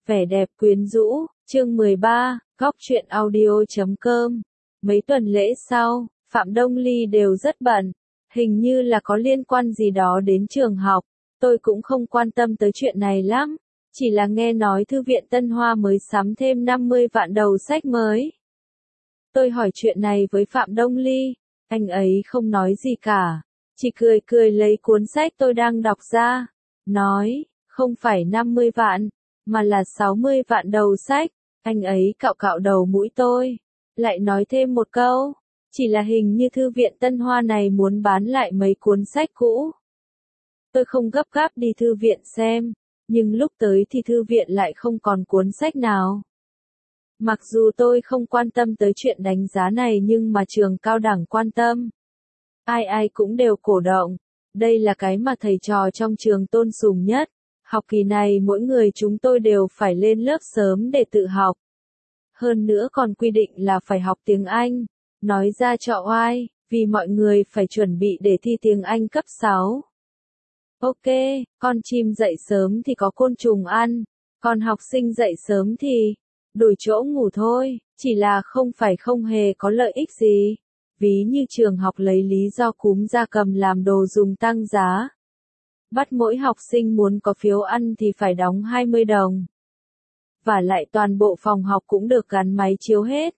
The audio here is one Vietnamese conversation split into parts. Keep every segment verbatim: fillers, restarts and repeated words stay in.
Vẻ đẹp quyến rũ, chương mười ba, góc truyện audio chấm com. Mấy tuần lễ sau, Phạm Đông Ly đều rất bận, hình như là có liên quan gì đó đến trường học, tôi cũng không quan tâm tới chuyện này lắm, chỉ là nghe nói Thư viện Tân Hoa mới sắm thêm năm mươi vạn đầu sách mới. Tôi hỏi chuyện này với Phạm Đông Ly, anh ấy không nói gì cả, chỉ cười cười lấy cuốn sách tôi đang đọc ra, nói, không phải năm mươi vạn, mà là sáu mươi vạn đầu sách. Anh ấy cạo cạo đầu mũi tôi, lại nói thêm một câu, chỉ là hình như Thư viện Tân Hoa này muốn bán lại mấy cuốn sách cũ. Tôi không gấp gáp đi thư viện xem, nhưng lúc tới thì thư viện lại không còn cuốn sách nào. Mặc dù tôi không quan tâm tới chuyện đánh giá này nhưng mà trường cao đẳng quan tâm. Ai ai cũng đều cổ động, đây là cái mà thầy trò trong trường tôn sùng nhất. Học kỳ này mỗi người chúng tôi đều phải lên lớp sớm để tự học. Hơn nữa còn quy định là phải học tiếng Anh, nói ra cho oai, vì mọi người phải chuẩn bị để thi tiếng Anh cấp sáu. Ok, con chim dậy sớm thì có côn trùng ăn, còn học sinh dậy sớm thì đổi chỗ ngủ thôi, chỉ là không phải không hề có lợi ích gì. Ví như trường học lấy lý do cúm gia cầm làm đồ dùng tăng giá. Bắt mỗi học sinh muốn có phiếu ăn thì phải đóng hai mươi đồng. Và lại toàn bộ phòng học cũng được gắn máy chiếu hết.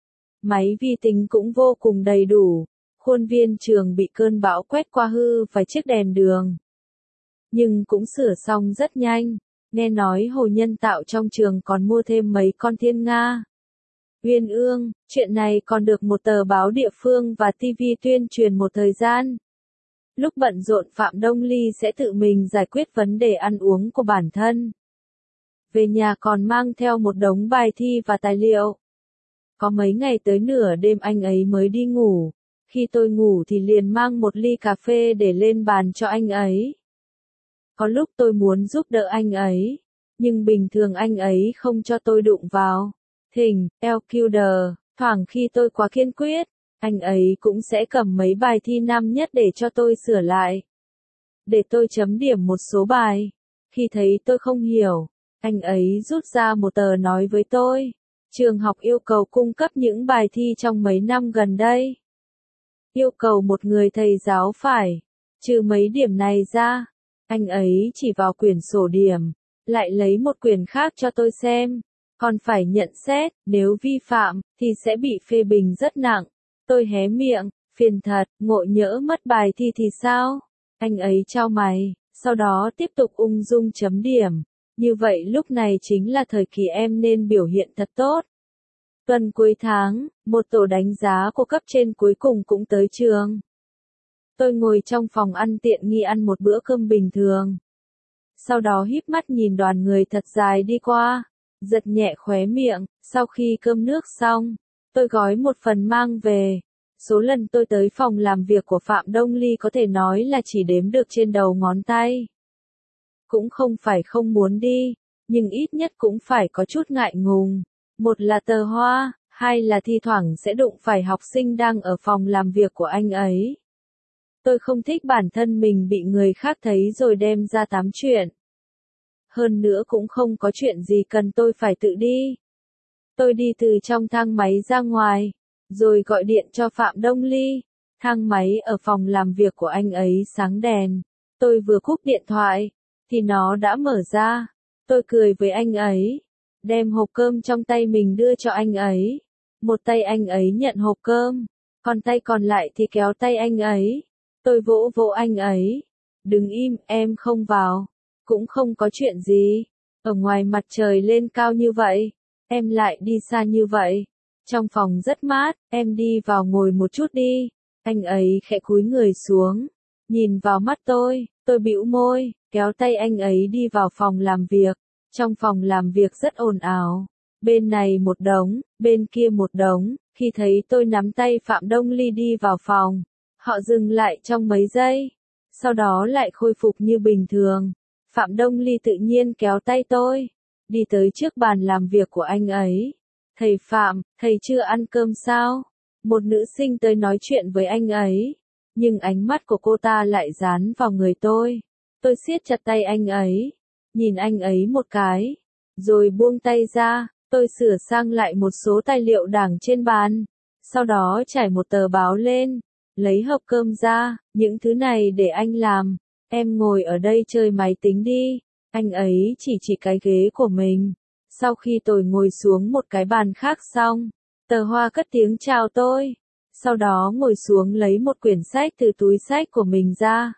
Máy vi tính cũng vô cùng đầy đủ. Khuôn viên trường bị cơn bão quét qua hư vài chiếc đèn đường. Nhưng cũng sửa xong rất nhanh. Nghe nói Hồ Nhân Tạo trong trường còn mua thêm mấy con thiên nga. Uyên ương, chuyện này còn được một tờ báo địa phương và ti vi tuyên truyền một thời gian. Lúc bận rộn Phạm Đông Ly sẽ tự mình giải quyết vấn đề ăn uống của bản thân. Về nhà còn mang theo một đống bài thi và tài liệu. Có mấy ngày tới nửa đêm anh ấy mới đi ngủ. Khi tôi ngủ thì liền mang một ly cà phê để lên bàn cho anh ấy. Có lúc tôi muốn giúp đỡ anh ấy, nhưng bình thường anh ấy không cho tôi đụng vào. Thỉnh, eo kiu đờ, thoảng khi tôi quá kiên quyết, anh ấy cũng sẽ cầm mấy bài thi năm nhất để cho tôi sửa lại. Để tôi chấm điểm một số bài. Khi thấy tôi không hiểu, anh ấy rút ra một tờ nói với tôi. Trường học yêu cầu cung cấp những bài thi trong mấy năm gần đây. Yêu cầu một người thầy giáo phải, trừ mấy điểm này ra. Anh ấy chỉ vào quyển sổ điểm, lại lấy một quyển khác cho tôi xem. Còn phải nhận xét, nếu vi phạm, thì sẽ bị phê bình rất nặng. Tôi hé miệng, phiền thật, ngộ nhỡ mất bài thi thì sao? Anh ấy chau mày, sau đó tiếp tục ung dung chấm điểm. Như vậy lúc này chính là thời kỳ em nên biểu hiện thật tốt. Tuần cuối tháng, một tổ đánh giá của cấp trên cuối cùng cũng tới trường. Tôi ngồi trong phòng ăn tiện nghi ăn một bữa cơm bình thường. Sau đó híp mắt nhìn đoàn người thật dài đi qua, giật nhẹ khóe miệng, sau khi cơm nước xong, tôi gói một phần mang về. Số lần tôi tới phòng làm việc của Phạm Đông Ly có thể nói là chỉ đếm được trên đầu ngón tay. Cũng không phải không muốn đi, nhưng ít nhất cũng phải có chút ngại ngùng. Một là tờ hoa, hai là thi thoảng sẽ đụng phải học sinh đang ở phòng làm việc của anh ấy. Tôi không thích bản thân mình bị người khác thấy rồi đem ra tám chuyện. Hơn nữa cũng không có chuyện gì cần tôi phải tự đi. Tôi đi từ trong thang máy ra ngoài, rồi gọi điện cho Phạm Đông Ly. Thang máy ở phòng làm việc của anh ấy sáng đèn. Tôi vừa cúp điện thoại, thì nó đã mở ra. Tôi cười với anh ấy, đem hộp cơm trong tay mình đưa cho anh ấy. Một tay anh ấy nhận hộp cơm, còn tay còn lại thì kéo tay anh ấy. Tôi vỗ vỗ anh ấy. Đừng im, em không vào. Cũng không có chuyện gì. Ở ngoài mặt trời lên cao như vậy, em lại đi xa như vậy. Trong phòng rất mát, em đi vào ngồi một chút đi. Anh ấy khẽ cúi người xuống, nhìn vào mắt tôi, tôi bĩu môi, kéo tay anh ấy đi vào phòng làm việc. Trong phòng làm việc rất ồn ào. Bên này một đống, bên kia một đống. Khi thấy tôi nắm tay Phạm Đông Ly đi vào phòng, họ dừng lại trong mấy giây. Sau đó lại khôi phục như bình thường. Phạm Đông Ly tự nhiên kéo tay tôi, đi tới trước bàn làm việc của anh ấy. Thầy Phạm, thầy chưa ăn cơm sao? Một nữ sinh tới nói chuyện với anh ấy, nhưng ánh mắt của cô ta lại dán vào người tôi. Tôi siết chặt tay anh ấy, nhìn anh ấy một cái, Rồi buông tay ra, tôi sửa sang lại một số tài liệu đảng trên bàn. Sau đó trải một tờ báo lên, lấy hộp cơm ra, những thứ này để anh làm. Em ngồi ở đây chơi máy tính đi. Anh ấy chỉ chỉ cái ghế của mình. Sau khi tôi ngồi xuống một cái bàn khác xong, Tờ Hoa cất tiếng chào tôi. Sau đó ngồi xuống lấy một quyển sách từ túi sách của mình ra.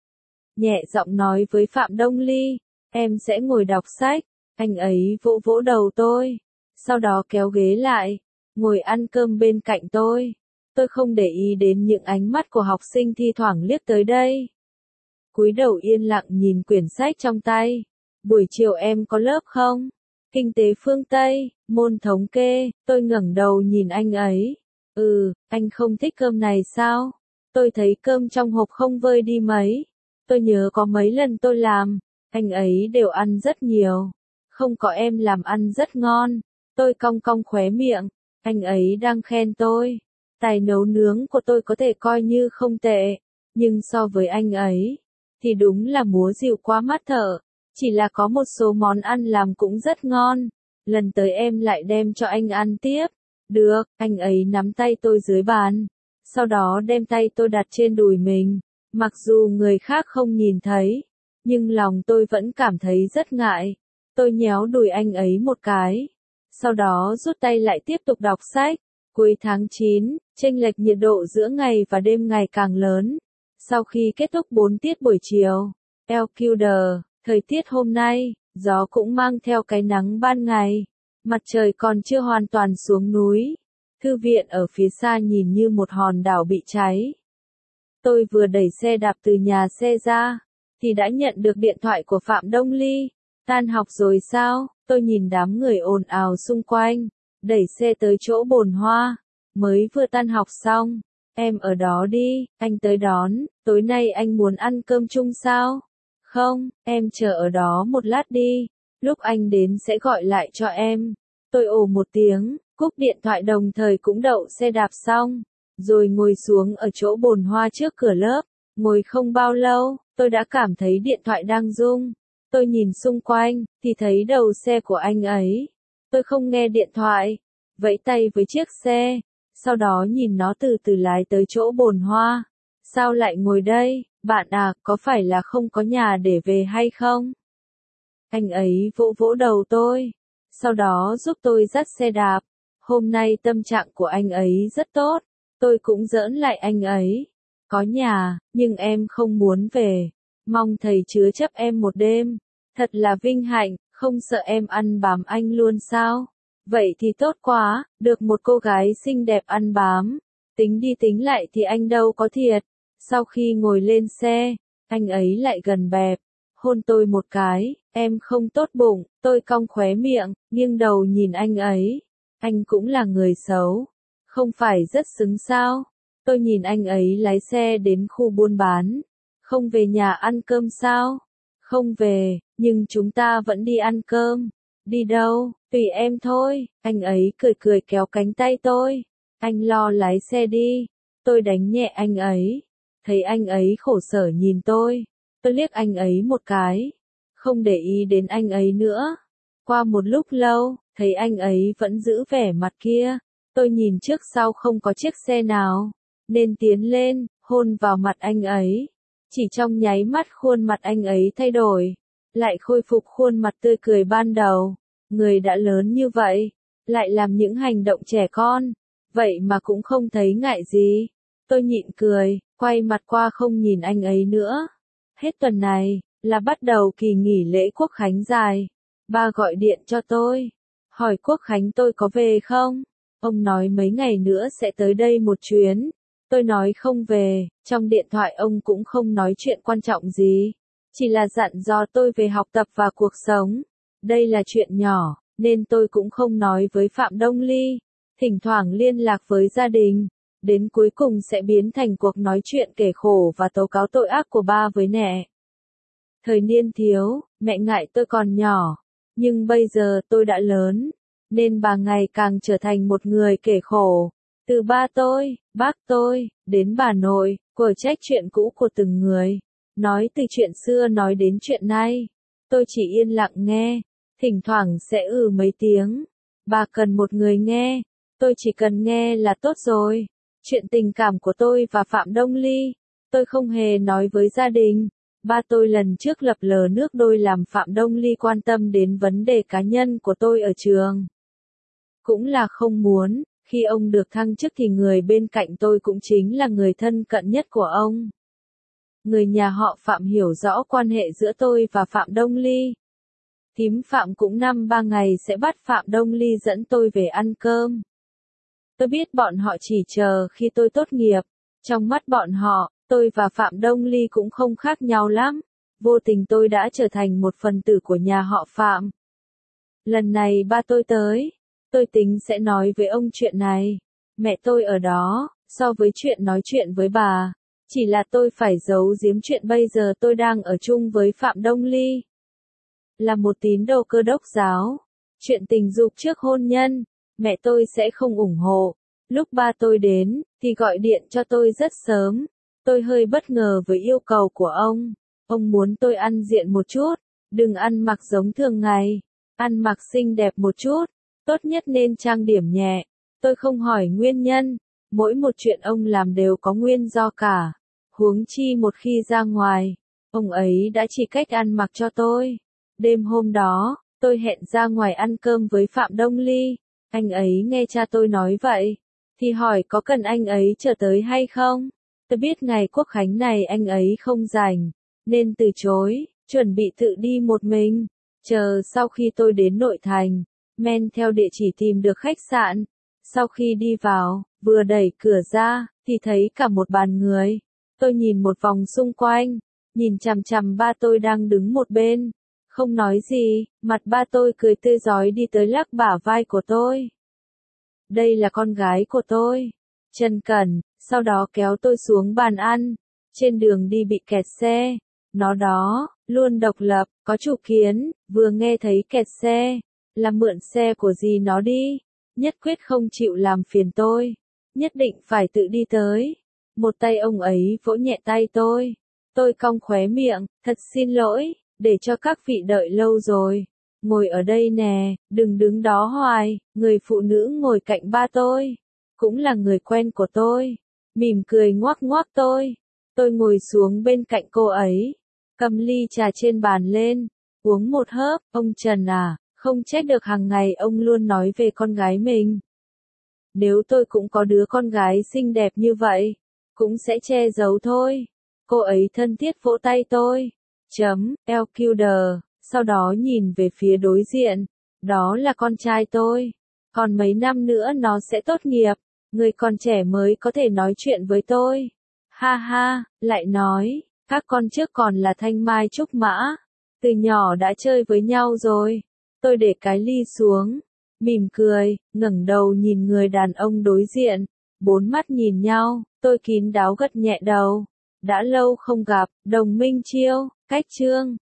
Nhẹ giọng nói với Phạm Đông Ly, em sẽ ngồi đọc sách. Anh ấy vỗ vỗ đầu tôi. Sau đó kéo ghế lại, ngồi ăn cơm bên cạnh tôi. Tôi không để ý đến những ánh mắt của học sinh thi thoảng liếc tới đây. Cúi đầu yên lặng nhìn quyển sách trong tay. Buổi chiều em có lớp không? Kinh tế phương Tây, môn thống kê. Tôi ngẩng đầu nhìn anh ấy. Ừ, anh không thích cơm này sao? Tôi thấy cơm trong hộp không vơi đi mấy. Tôi nhớ có mấy lần tôi làm, anh ấy đều ăn rất nhiều. Không có em làm ăn rất ngon. Tôi cong cong khóe miệng. Anh ấy đang khen tôi. Tài nấu nướng của tôi có thể coi như không tệ. Nhưng so với anh ấy, thì đúng là múa dịu quá mắt thợ. Chỉ là có một số món ăn làm cũng rất ngon. Lần tới em lại đem cho anh ăn tiếp. Được, anh ấy nắm tay tôi dưới bàn. Sau đó đem tay tôi đặt trên đùi mình. Mặc dù người khác không nhìn thấy, nhưng lòng tôi vẫn cảm thấy rất ngại. Tôi nhéo đùi anh ấy một cái. Sau đó rút tay lại tiếp tục đọc sách. Cuối tháng chín, chênh lệch nhiệt độ giữa ngày và đêm ngày càng lớn. Sau khi kết thúc bốn tiết buổi chiều, El Quilder, thời tiết hôm nay, gió cũng mang theo cái nắng ban ngày. Mặt trời còn chưa hoàn toàn xuống núi. Thư viện ở phía xa nhìn như một hòn đảo bị cháy. Tôi vừa đẩy xe đạp từ nhà xe ra, thì đã nhận được điện thoại của Phạm Đông Ly. Tan học rồi sao? Tôi nhìn đám người ồn ào xung quanh, đẩy xe tới chỗ bồn hoa. Mới vừa tan học xong, em ở đó đi, anh tới đón. Tối nay anh muốn ăn cơm chung sao? Không, em chờ ở đó một lát đi. Lúc anh đến sẽ gọi lại cho em. Tôi ồ một tiếng, cúp điện thoại đồng thời cũng đậu xe đạp xong. Rồi ngồi xuống ở chỗ bồn hoa trước cửa lớp. Ngồi không bao lâu, tôi đã cảm thấy điện thoại đang rung. Tôi nhìn xung quanh, thì thấy đầu xe của anh ấy. Tôi không nghe điện thoại, vẫy tay với chiếc xe. Sau đó nhìn nó từ từ lái tới chỗ bồn hoa. Sao lại ngồi đây, bạn à, có phải là không có nhà để về hay không? Anh ấy vỗ vỗ đầu tôi. Sau đó giúp tôi dắt xe đạp. Hôm nay tâm trạng của anh ấy rất tốt. Tôi cũng giỡn lại anh ấy. Có nhà, nhưng em không muốn về. Mong thầy chứa chấp em một đêm. Thật là vinh hạnh, không sợ em ăn bám anh luôn sao? Vậy thì tốt quá, được một cô gái xinh đẹp ăn bám. Tính đi tính lại thì anh đâu có thiệt. Sau khi ngồi lên xe, anh ấy lại gần bẹp. Hôn tôi một cái, em không tốt bụng. Tôi cong khóe miệng, nghiêng đầu nhìn anh ấy. Anh cũng là người xấu. Không phải rất xứng sao? Tôi nhìn anh ấy lái xe đến khu buôn bán. Không về nhà ăn cơm sao? Không về, nhưng chúng ta vẫn đi ăn cơm. Đi đâu? Tùy em thôi. Anh ấy cười cười kéo cánh tay tôi. Anh lo lái xe đi. Tôi đánh nhẹ anh ấy. Thấy anh ấy khổ sở nhìn tôi. Tôi liếc anh ấy một cái. Không để ý đến anh ấy nữa. Qua một lúc lâu, thấy anh ấy vẫn giữ vẻ mặt kia. Tôi nhìn trước sau không có chiếc xe nào. Nên tiến lên, hôn vào mặt anh ấy. Chỉ trong nháy mắt khuôn mặt anh ấy thay đổi. Lại khôi phục khuôn mặt tươi cười ban đầu. Người đã lớn như vậy. Lại làm những hành động trẻ con. Vậy mà cũng không thấy ngại gì. Tôi nhịn cười, quay mặt qua không nhìn anh ấy nữa. Hết tuần này, là bắt đầu kỳ nghỉ lễ Quốc Khánh dài. Ba gọi điện cho tôi. Hỏi Quốc Khánh tôi có về không? Ông nói mấy ngày nữa sẽ tới đây một chuyến. Tôi nói không về, trong điện thoại ông cũng không nói chuyện quan trọng gì. Chỉ là dặn dò tôi về học tập và cuộc sống. Đây là chuyện nhỏ, nên tôi cũng không nói với Phạm Đông Ly. Thỉnh thoảng liên lạc với gia đình. Đến cuối cùng sẽ biến thành cuộc nói chuyện kể khổ và tố cáo tội ác của ba với mẹ. Thời niên thiếu, mẹ ngại tôi còn nhỏ. Nhưng bây giờ tôi đã lớn. Nên bà ngày càng trở thành một người kể khổ. Từ ba tôi, bác tôi, đến bà nội, quở trách chuyện cũ của từng người. Nói từ chuyện xưa nói đến chuyện nay. Tôi chỉ yên lặng nghe. thỉnh thoảng sẽ ừ mấy tiếng. Bà cần một người nghe, tôi chỉ cần nghe là tốt rồi. Chuyện tình cảm của tôi và Phạm Đông Ly, tôi không hề nói với gia đình. Ba tôi lần trước lập lờ nước đôi làm Phạm Đông Ly quan tâm đến vấn đề cá nhân của tôi ở trường. Cũng là không muốn, khi ông được thăng chức thì người bên cạnh tôi cũng chính là người thân cận nhất của ông. Người nhà họ Phạm hiểu rõ quan hệ giữa tôi và Phạm Đông Ly. Thím Phạm cũng năm ba ngày sẽ bắt Phạm Đông Ly dẫn tôi về ăn cơm. Tôi biết bọn họ chỉ chờ khi tôi tốt nghiệp. Trong mắt bọn họ, tôi và Phạm Đông Ly cũng không khác nhau lắm. Vô tình tôi đã trở thành một phần tử của nhà họ Phạm. Lần này ba tôi tới, tôi tính sẽ nói với ông chuyện này. Mẹ tôi ở đó, so với chuyện nói chuyện với bà, chỉ là tôi phải giấu giếm chuyện bây giờ tôi đang ở chung với Phạm Đông Ly. Là một tín đồ Cơ đốc giáo, chuyện tình dục trước hôn nhân, mẹ tôi sẽ không ủng hộ. Lúc ba tôi đến, thì gọi điện cho tôi rất sớm. Tôi hơi bất ngờ với yêu cầu của ông. Ông muốn tôi ăn diện một chút, đừng ăn mặc giống thường ngày, ăn mặc xinh đẹp một chút, tốt nhất nên trang điểm nhẹ. Tôi không hỏi nguyên nhân, mỗi một chuyện ông làm đều có nguyên do cả. Huống chi một khi ra ngoài, ông ấy đã chỉ cách ăn mặc cho tôi. Đêm hôm đó, tôi hẹn ra ngoài ăn cơm với Phạm Đông Ly. Anh ấy nghe cha tôi nói vậy, thì hỏi có cần anh ấy trở tới hay không. Tôi biết ngày Quốc khánh này anh ấy không rảnh, nên từ chối, chuẩn bị tự đi một mình. Chờ sau khi tôi đến nội thành, men theo địa chỉ tìm được khách sạn. Sau khi đi vào, vừa đẩy cửa ra, thì thấy cả một bàn người. Tôi nhìn một vòng xung quanh, nhìn chằm chằm ba tôi đang đứng một bên. Không nói gì, mặt ba tôi cười tươi rói đi tới lắc bả vai của tôi. Đây là con gái của tôi. Chân cần, sau đó kéo tôi xuống bàn ăn. Trên đường đi bị kẹt xe. Nó đó, luôn độc lập, có chủ kiến, vừa nghe thấy kẹt xe, là mượn xe của dì nó đi. Nhất quyết không chịu làm phiền tôi. Nhất định phải tự đi tới. Một tay ông ấy vỗ nhẹ tay tôi. Tôi cong khóe miệng, thật xin lỗi, để cho các vị đợi lâu rồi. Ngồi ở đây nè, đừng đứng đó hoài. Người phụ nữ ngồi cạnh ba tôi, cũng là người quen của tôi. Mỉm cười ngoác ngoác tôi. Tôi ngồi xuống bên cạnh cô ấy, cầm ly trà trên bàn lên, uống một hớp. Ông Trần à, không trách được hàng ngày ông luôn nói về con gái mình. Nếu tôi cũng có đứa con gái xinh đẹp như vậy, cũng sẽ che giấu thôi. Cô ấy thân thiết vỗ tay tôi. Chấm, Elkuder, sau đó nhìn về phía đối diện. Đó là con trai tôi. Còn mấy năm nữa nó sẽ tốt nghiệp. Người còn trẻ mới có thể nói chuyện với tôi. Ha ha, lại nói, các con trước còn là thanh mai trúc mã. Từ nhỏ đã chơi với nhau rồi. Tôi để cái ly xuống, mỉm cười, ngẩng đầu nhìn người đàn ông đối diện. Bốn mắt nhìn nhau, tôi kín đáo gật nhẹ đầu. Đã lâu không gặp, Đồng Minh Chiêu, cách chương.